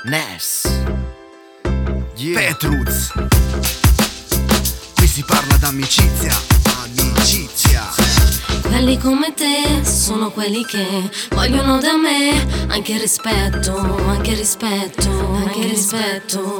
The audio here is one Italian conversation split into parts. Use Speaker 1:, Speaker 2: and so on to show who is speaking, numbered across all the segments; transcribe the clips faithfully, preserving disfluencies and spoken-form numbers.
Speaker 1: Ness, yeah. Petruz. Qui si parla d'amicizia, amicizia.
Speaker 2: Quelli come te sono quelli che vogliono da me anche rispetto, anche rispetto, anche rispetto.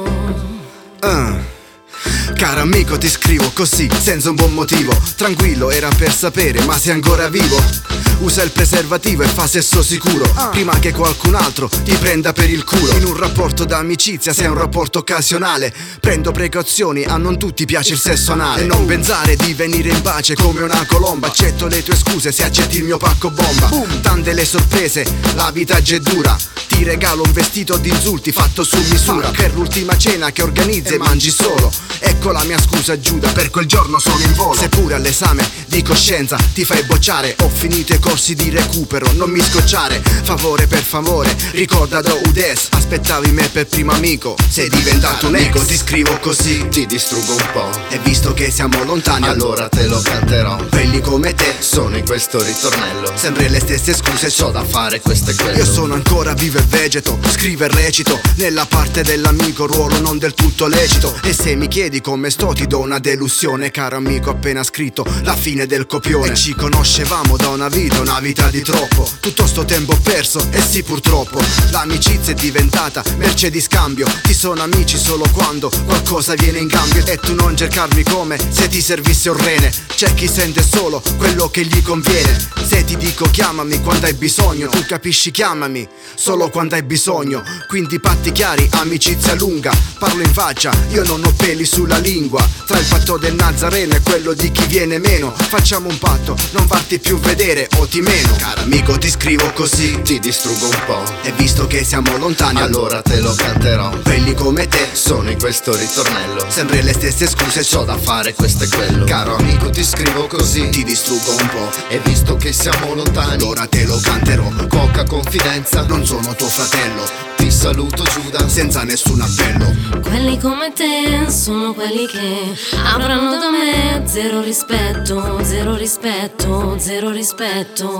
Speaker 1: Uh. Caro amico, ti scrivo così, senza un buon motivo. Tranquillo, era per sapere, ma sei ancora vivo? Usa il preservativo e fa sesso sicuro, prima che qualcun altro ti prenda per il culo. In un rapporto d'amicizia, se è un rapporto occasionale, prendo precauzioni, a non tutti piace il sesso anale. E non pensare di venire in pace come una colomba. Accetto le tue scuse se accetti il mio pacco bomba. Tante le sorprese, la vita è dura. Ti regalo un vestito di insulti fatto su misura per l'ultima cena che organizzi e mangi solo. Ecco la mia scusa Giuda, per quel giorno sono in volo. Seppure all'esame di coscienza ti fai bocciare, ho finito i corsi di recupero, non mi scocciare. Favore per favore, ricorda da Udes, aspettavi me per primo amico, sei diventato un amico. Ti scrivo così,
Speaker 3: ti distruggo un po',
Speaker 1: e visto che siamo lontani
Speaker 3: allora te lo canterò.
Speaker 1: Quelli come te
Speaker 3: sono in questo ritornello,
Speaker 1: sempre le stesse scuse,
Speaker 3: c'ho da fare questo e quello.
Speaker 1: Io sono ancora vivo e vegeto, scrivo e recito nella parte dell'amico, ruolo non del tutto lecito. E se mi chiedi come sto ti do una delusione, caro amico, appena scritto la fine del copione. E ci conoscevamo da una vita, una vita di troppo, tutto sto tempo perso, e sì purtroppo l'amicizia è diventata merce di scambio. Ti sono amici solo quando qualcosa viene in cambio, e tu non cercarmi come se ti servisse un rene. C'è chi sente solo quello che gli conviene. Se ti dico chiamami quando hai bisogno, tu capisci chiamami solo quando hai bisogno. Quindi patti chiari, amicizia lunga, parlo in faccia, io non ho peli sulla lingua. Tra il patto del Nazareno e quello di chi viene meno, facciamo un patto, non farti più vedere o ti meno. Caro amico, ti scrivo così,
Speaker 3: ti distruggo un po',
Speaker 1: e visto che siamo lontani
Speaker 3: allora te lo canterò.
Speaker 1: Quelli come te
Speaker 3: sono in questo ritornello,
Speaker 1: sempre le stesse scuse,
Speaker 3: c'ho da fare questo e quello. Caro amico, ti scrivo così,
Speaker 1: ti distruggo un po',
Speaker 3: e visto che siamo lontani
Speaker 1: allora te lo canterò.
Speaker 3: Poca confidenza,
Speaker 1: non sono tuo fratello,
Speaker 3: ti saluto Giuda
Speaker 1: senza nessun appello.
Speaker 2: Quelli come te sono quelli che avranno da me zero rispetto, zero rispetto, zero rispetto.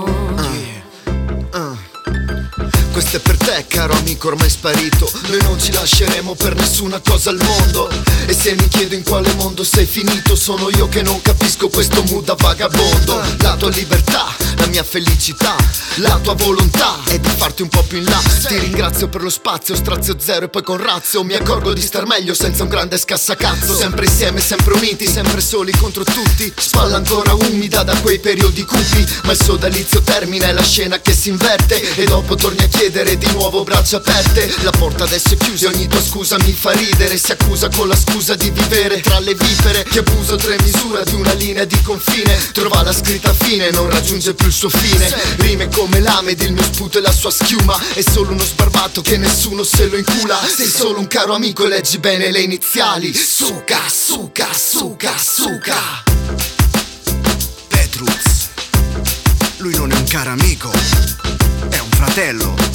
Speaker 3: uh. Uh. Questo è per te, caro amico ormai sparito. Noi non ci lasceremo per nessuna cosa al mondo. E se mi chiedo in quale mondo sei finito, sono io che non capisco questo mood da vagabondo. La tua libertà, la mia felicità, la tua volontà è di farti un po' più in là. Ti ringrazio per lo spazio, strazio zero e poi con razio mi accorgo di star meglio senza un grande scassacazzo. Sempre insieme, sempre uniti, sempre soli contro tutti. Spalla ancora umida da quei periodi cupi, ma il sodalizio termina, è la scena che si inverte. E dopo torni a chiedere di nuovo braccia aperte. La porta adesso è chiusa, ogni tua scusa mi fa ridere. Si accusa con la scusa di vivere tra le vipere. Che abuso tre misura di una linea di confine. Trova la scritta fine, non raggiunge più il suo fine. Rime come lame ed il mio sputo e la sua schiuma. È solo uno sbarbato che nessuno se lo incula. Sei solo un caro amico e leggi bene le iniziali. Suca, suca, suca, suca.
Speaker 1: Petruz, lui non è un caro amico, è un fratello.